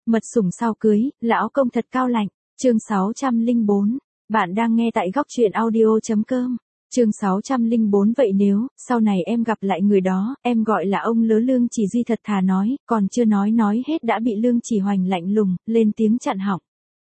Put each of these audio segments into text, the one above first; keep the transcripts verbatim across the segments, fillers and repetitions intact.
Mật sủng sau cưới, lão công thật cao lạnh. Chương sáu trăm lẻ bốn. Bạn đang nghe tại góc truyện audio chấm com. Chương sáu trăm lẻ bốn. Vậy nếu, sau này em gặp lại người đó, em gọi là ông lớ Lương Chỉ Duy thật thà nói, còn chưa nói nói hết đã bị Lương Chỉ Hoành lạnh lùng, lên tiếng chặn họng.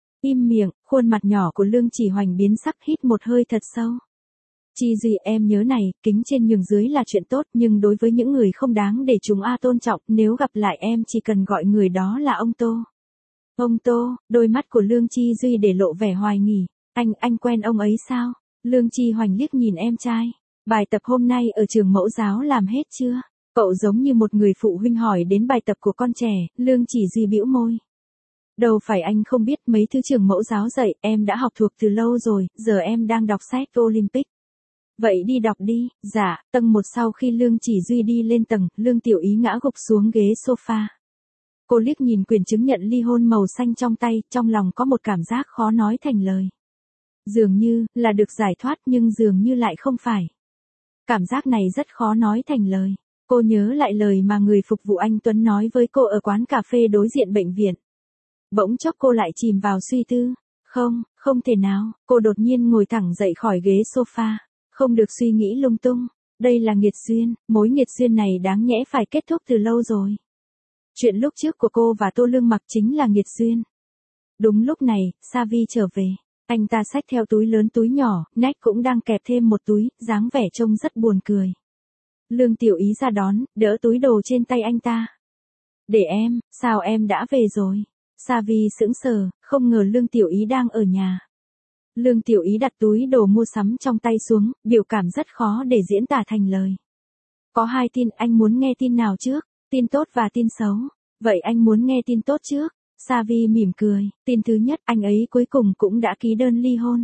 Im miệng, khuôn mặt nhỏ của Lương Chỉ Hoành biến sắc, hít một hơi thật sâu. Chi Duy, em nhớ này, kính trên nhường dưới là chuyện tốt, nhưng đối với những người không đáng để chúng a tôn trọng, nếu gặp lại em chỉ cần gọi người đó là ông Tô. Ông Tô, đôi mắt của Lương Chi Duy để lộ vẻ hoài nghi. Anh, anh quen ông ấy sao? Lương Chi Hoành liếc nhìn em trai. Bài tập hôm nay ở trường mẫu giáo làm hết chưa? Cậu giống như một người phụ huynh hỏi đến bài tập của con trẻ. Lương Chỉ Duy bĩu môi. Đâu phải anh không biết, mấy thứ trường mẫu giáo dạy, em đã học thuộc từ lâu rồi, giờ em đang đọc sách Olympic. Vậy đi đọc đi. Dạ. Tầng một. Sau khi Lương Chỉ Duy đi lên tầng, Lương Tiểu Ý ngã gục xuống ghế sofa. Cô liếc nhìn quyển chứng nhận ly hôn màu xanh trong tay, trong lòng có một cảm giác khó nói thành lời. Dường như, là được giải thoát nhưng dường như lại không phải. Cảm giác này rất khó nói thành lời. Cô nhớ lại lời mà người phục vụ anh Tuấn nói với cô ở quán cà phê đối diện bệnh viện. Bỗng chốc cô lại chìm vào suy tư. Không, không thể nào, cô đột nhiên ngồi thẳng dậy khỏi ghế sofa. Không được suy nghĩ lung tung. Đây là nghiệt duyên, mối nghiệt duyên này đáng nhẽ phải kết thúc từ lâu rồi. Chuyện lúc trước của cô và Tô Lương Mặc chính là nghiệt duyên. Đúng lúc này, Savi trở về. Anh ta xách theo túi lớn túi nhỏ, nách cũng đang kẹp thêm một túi, dáng vẻ trông rất buồn cười. Lương Tiểu Ý ra đón, đỡ túi đồ trên tay anh ta. Để em, sao em đã về rồi? Savi sững sờ, không ngờ Lương Tiểu Ý đang ở nhà. Lương Tiểu Ý đặt túi đồ mua sắm trong tay xuống, biểu cảm rất khó để diễn tả thành lời. Có hai tin, anh muốn nghe tin nào trước? Tin tốt và tin xấu. Vậy anh muốn nghe tin tốt trước. Savi mỉm cười. Tin thứ nhất, anh ấy cuối cùng cũng đã ký đơn ly hôn.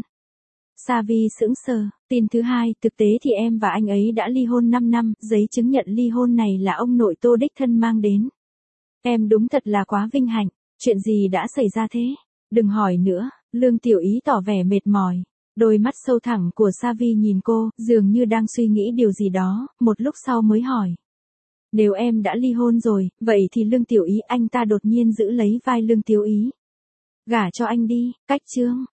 Savi sững sờ. Tin thứ hai, thực tế thì em và anh ấy đã ly hôn năm năm, giấy chứng nhận ly hôn này là ông nội Tô đích thân mang đến. Em đúng thật là quá vinh hạnh. Chuyện gì đã xảy ra thế? Đừng hỏi nữa. Lương Tiểu Ý tỏ vẻ mệt mỏi. Đôi mắt sâu thẳm của Savi nhìn cô, dường như đang suy nghĩ điều gì đó, một lúc sau mới hỏi. Nếu em đã ly hôn rồi, vậy thì Lương Tiểu Ý, anh ta đột nhiên giữ lấy vai Lương Tiểu Ý. Gả cho anh đi, cách chương.